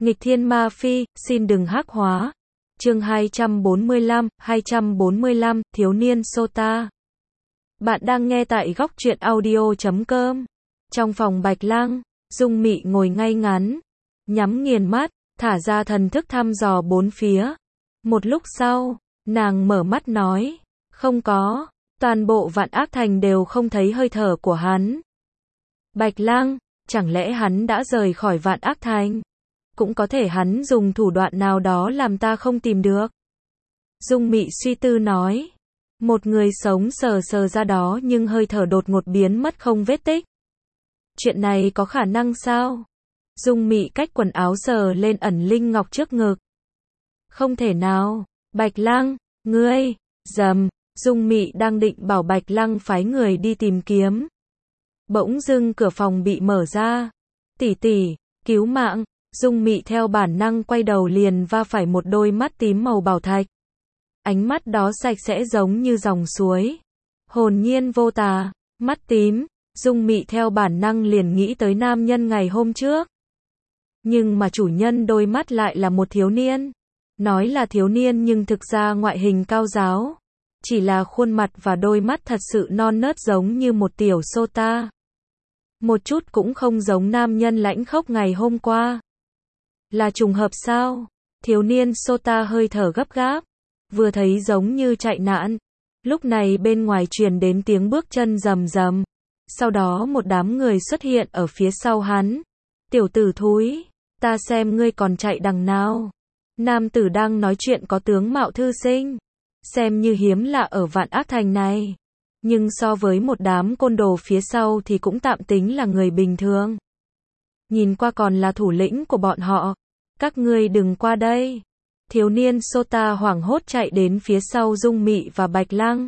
Nghịch thiên ma phi, xin đừng hắc hóa. Chương 245, thiếu niên Sota. Bạn đang nghe tại góc truyện audio.com. Trong phòng Bạch Lăng, Dung Mị ngồi ngay ngắn, nhắm nghiền mắt, thả ra thần thức thăm dò bốn phía. Một lúc sau, nàng mở mắt nói, không có, toàn bộ Vạn Ác Thành đều không thấy hơi thở của hắn. Bạch Lăng, chẳng lẽ hắn đã rời khỏi Vạn Ác Thành? Cũng có thể hắn dùng thủ đoạn nào đó làm ta không tìm được. Dung Mị suy tư nói, một người sống sờ sờ ra đó nhưng hơi thở đột ngột biến mất không vết tích. Chuyện này có khả năng sao? Dung Mị cách quần áo sờ lên ẩn linh ngọc trước ngực. Không thể nào, Bạch Lăng, ngươi, dầm, Dung Mị đang định bảo Bạch Lăng phái người đi tìm kiếm. Bỗng dưng cửa phòng bị mở ra. Tỷ tỷ, cứu mạng. Dung Mị theo bản năng quay đầu liền va phải một đôi mắt tím màu bảo thạch. Ánh mắt đó sạch sẽ giống như dòng suối. Hồn nhiên vô tà, mắt tím, Dung Mị theo bản năng liền nghĩ tới nam nhân ngày hôm trước. Nhưng mà chủ nhân đôi mắt lại là một thiếu niên. Nói là thiếu niên nhưng thực ra ngoại hình cao ráo. Chỉ là khuôn mặt và đôi mắt thật sự non nớt giống như một tiểu Sota. Một chút cũng không giống nam nhân lãnh khốc ngày hôm qua. Là trùng hợp sao? Thiếu niên Sota hơi thở gấp gáp, vừa thấy giống như chạy nạn. Lúc này bên ngoài truyền đến tiếng bước chân rầm rầm. Sau đó một đám người xuất hiện ở phía sau hắn. Tiểu tử thúi, ta xem ngươi còn chạy đằng nào. Nam tử đang nói chuyện có tướng mạo thư sinh, xem như hiếm lạ ở Vạn Ác Thành này. Nhưng so với một đám côn đồ phía sau thì cũng tạm tính là người bình thường. Nhìn qua còn là thủ lĩnh của bọn họ. Các ngươi đừng qua đây. Thiếu niên Sota hoảng hốt chạy đến phía sau Dung Mị và Bạch Lăng.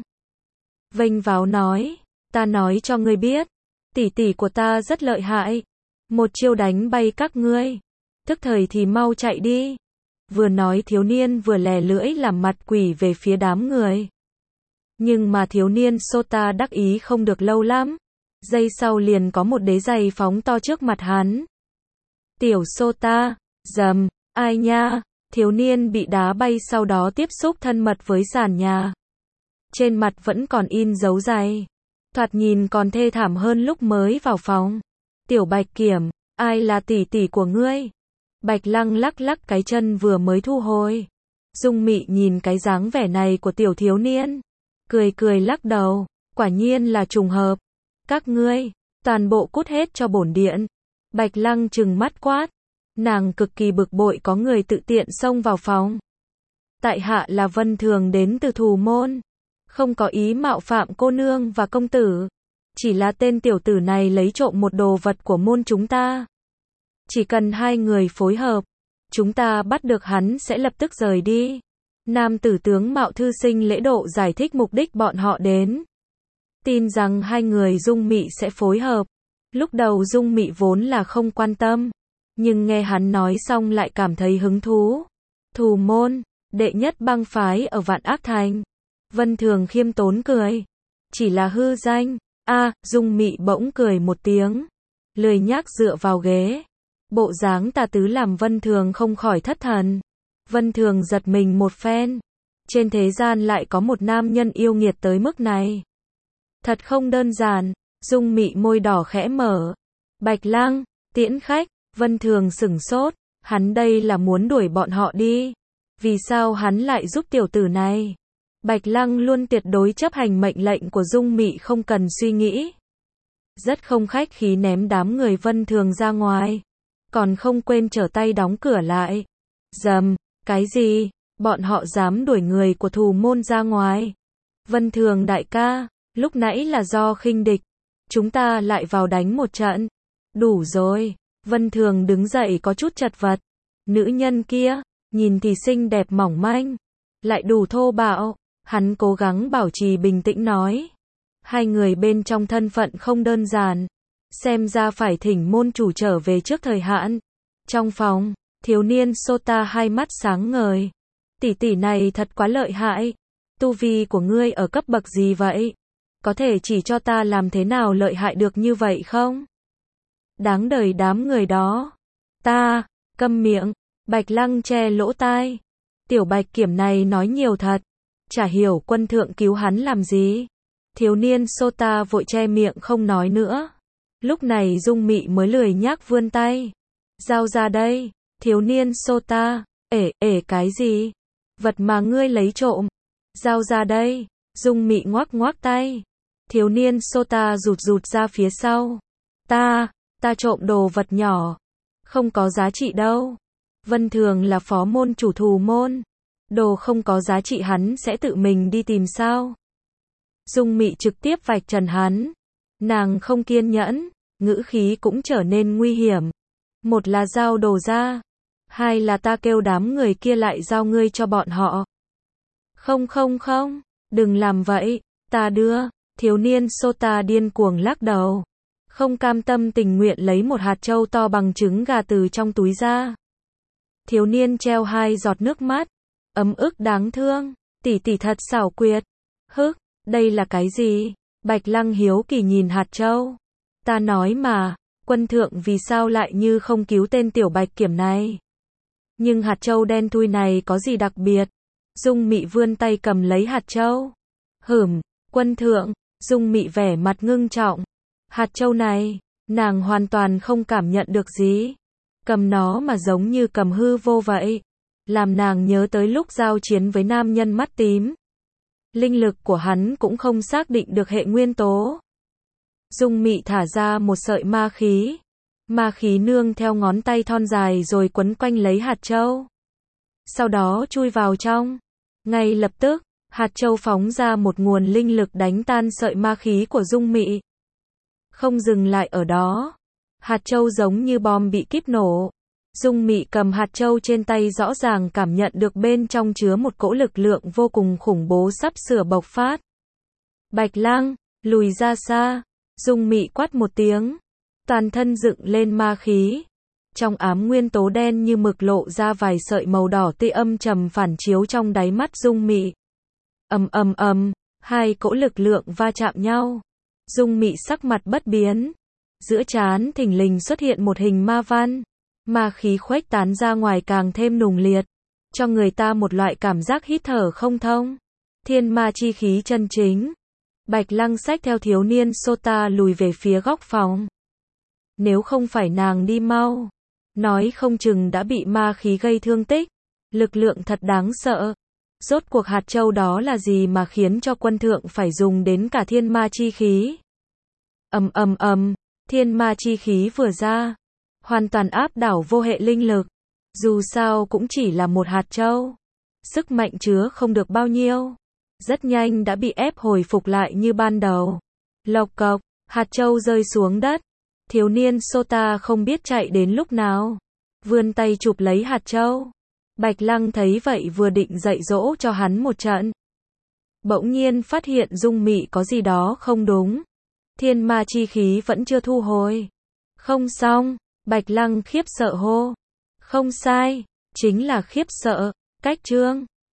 Vênh váo nói, ta nói cho ngươi biết, tỷ tỷ của ta rất lợi hại. Một chiêu đánh bay các ngươi. Tức thời thì mau chạy đi. Vừa nói thiếu niên vừa lè lưỡi làm mặt quỷ về phía đám người. Nhưng mà thiếu niên Sota đắc ý không được lâu lắm. Giây sau liền có một đế giày phóng to trước mặt hắn. Tiểu Sota, dầm, ai nha, thiếu niên bị đá bay sau đó tiếp xúc thân mật với sàn nhà. Trên mặt vẫn còn in dấu giày. Thoạt nhìn còn thê thảm hơn lúc mới vào phòng. Tiểu Bạch Kiểm, ai là tỷ tỷ của ngươi? Bạch Lăng lắc lắc cái chân vừa mới thu hồi. Dung Mị nhìn cái dáng vẻ này của tiểu thiếu niên. Cười cười lắc đầu, quả nhiên là trùng hợp. Các ngươi, toàn bộ cút hết cho bổn điện. Bạch Lăng trừng mắt quát. Nàng cực kỳ bực bội có người tự tiện xông vào phòng. Tại hạ là Vân Thường đến từ Thù Môn. Không có ý mạo phạm cô nương và công tử. Chỉ là tên tiểu tử này lấy trộm một đồ vật của môn chúng ta. Chỉ cần hai người phối hợp, chúng ta bắt được hắn sẽ lập tức rời đi. Nam tử tướng mạo thư sinh lễ độ giải thích mục đích bọn họ đến. Tin rằng hai người Dung Mị sẽ phối hợp. Lúc đầu Dung Mị vốn là không quan tâm. Nhưng nghe hắn nói xong lại cảm thấy hứng thú. Thù Môn, đệ nhất bang phái ở Vạn Ác Thành. Vân Thường khiêm tốn cười. Chỉ là hư danh. Dung Mị bỗng cười một tiếng. Lười nhác dựa vào ghế. Bộ dáng tà tứ làm Vân Thường không khỏi thất thần. Vân Thường giật mình một phen. Trên thế gian lại có một nam nhân yêu nghiệt tới mức này. Thật không đơn giản. Dung Mị môi đỏ khẽ mở. Bạch Lăng, tiễn khách. Vân Thường sửng sốt. Hắn đây là muốn đuổi bọn họ đi. Vì sao hắn lại giúp tiểu tử này? Bạch Lăng luôn tuyệt đối chấp hành mệnh lệnh của Dung Mị không cần suy nghĩ. Rất không khách khí ném đám người Vân Thường ra ngoài. Còn không quên trở tay đóng cửa lại. Dầm, cái gì? Bọn họ dám đuổi người của Thù Môn ra ngoài. Vân Thường đại ca, lúc nãy là do khinh địch. Chúng ta lại vào đánh một trận. Đủ rồi. Vân Thường đứng dậy có chút chật vật. Nữ nhân kia, nhìn thì xinh đẹp mỏng manh. Lại đủ thô bạo. Hắn cố gắng bảo trì bình tĩnh nói. Hai người bên trong thân phận không đơn giản. Xem ra phải thỉnh môn chủ trở về trước thời hạn. Trong phòng, thiếu niên Sota hai mắt sáng ngời. Tỷ tỷ này thật quá lợi hại. Tu vi của ngươi ở cấp bậc gì vậy? Có thể chỉ cho ta làm thế nào lợi hại được như vậy không? Đáng đời đám người đó. Ta, câm miệng, Bạch Lăng che lỗ tai. Tiểu Bạch Kiểm này nói nhiều thật. Chả hiểu quân thượng cứu hắn làm gì. Thiếu niên Sota vội che miệng không nói nữa. Lúc này Dung Mị mới lười nhác vươn tay. Giao ra đây. Thiếu niên Sota. Cái gì? Vật mà ngươi lấy trộm. Giao ra đây. Dung Mị ngoác ngoác tay. Thiếu niên Sota rụt ra phía sau. Ta trộm đồ vật nhỏ. Không có giá trị đâu. Vân Thường là phó môn chủ thù môn. Đồ không có giá trị hắn sẽ tự mình đi tìm sao? Dung Mị trực tiếp vạch trần hắn. Nàng không kiên nhẫn, ngữ khí cũng trở nên nguy hiểm. Một là giao đồ ra. Hai là ta kêu đám người kia lại giao ngươi cho bọn họ. Không, đừng làm vậy, ta đưa. Thiếu niên Sota điên cuồng lắc đầu. Không cam tâm tình nguyện lấy một hạt trâu to bằng trứng gà từ trong túi ra. Thiếu niên treo 2 giọt nước mắt. Ấm ức đáng thương. Tỷ tỷ thật xảo quyệt. Hức, đây là cái gì? Bạch Lăng hiếu kỳ nhìn hạt trâu. Ta nói mà, quân thượng vì sao lại như không cứu tên Tiểu Bạch Kiểm này? Nhưng hạt trâu đen thui này có gì đặc biệt? Dung Mị vươn tay cầm lấy hạt trâu. Quân thượng. Dung Mị vẻ mặt ngưng trọng. Hạt trâu này, nàng hoàn toàn không cảm nhận được gì. Cầm nó mà giống như cầm hư vô vậy. Làm nàng nhớ tới lúc giao chiến với nam nhân mắt tím. Linh lực của hắn cũng không xác định được hệ nguyên tố. Dung Mị thả ra một sợi ma khí. Ma khí nương theo ngón tay thon dài rồi quấn quanh lấy hạt trâu. Sau đó chui vào trong. Ngay lập tức, hạt trâu phóng ra một nguồn linh lực đánh tan sợi ma khí của Dung Mị. Không dừng lại ở đó. Hạt trâu giống như bom bị kíp nổ. Dung Mị cầm hạt trâu trên tay rõ ràng cảm nhận được bên trong chứa một cỗ lực lượng vô cùng khủng bố sắp sửa bộc phát. Bạch Lăng, lùi ra xa. Dung Mị quát một tiếng. Toàn thân dựng lên ma khí. Trong ám nguyên tố đen như mực lộ ra vài sợi màu đỏ tươi âm trầm phản chiếu trong đáy mắt Dung Mị. Ầm, 2 cỗ lực lượng va chạm nhau. Dung Mị sắc mặt bất biến. Giữa trán thình lình xuất hiện một hình ma văn. Ma khí khuếch tán ra ngoài càng thêm nùng liệt. Cho người ta một loại cảm giác hít thở không thông. Thiên ma chi khí chân chính. Bạch Lăng xách theo thiếu niên Sota lùi về phía góc phòng. Nếu không phải nàng đi mau, nói không chừng đã bị ma khí gây thương tích. Lực lượng thật đáng sợ. Rốt cuộc hạt châu đó là gì mà khiến cho quân thượng phải dùng đến cả thiên ma chi khí? Ầm, thiên ma chi khí vừa ra, hoàn toàn áp đảo vô hệ linh lực. Dù sao cũng chỉ là một hạt châu. Sức mạnh chứa không được bao nhiêu. Rất nhanh đã bị ép hồi phục lại như ban đầu. Lộc cộc, hạt châu rơi xuống đất. Thiếu niên Sota không biết chạy đến lúc nào. Vươn tay chụp lấy hạt châu. Bạch Lăng thấy vậy vừa định dạy dỗ cho hắn một trận. Bỗng nhiên phát hiện Dung Mị có gì đó không đúng. Thiên ma chi khí vẫn chưa thu hồi. Không xong, Bạch Lăng khiếp sợ hô. Không sai, chính là khiếp sợ. Cách chương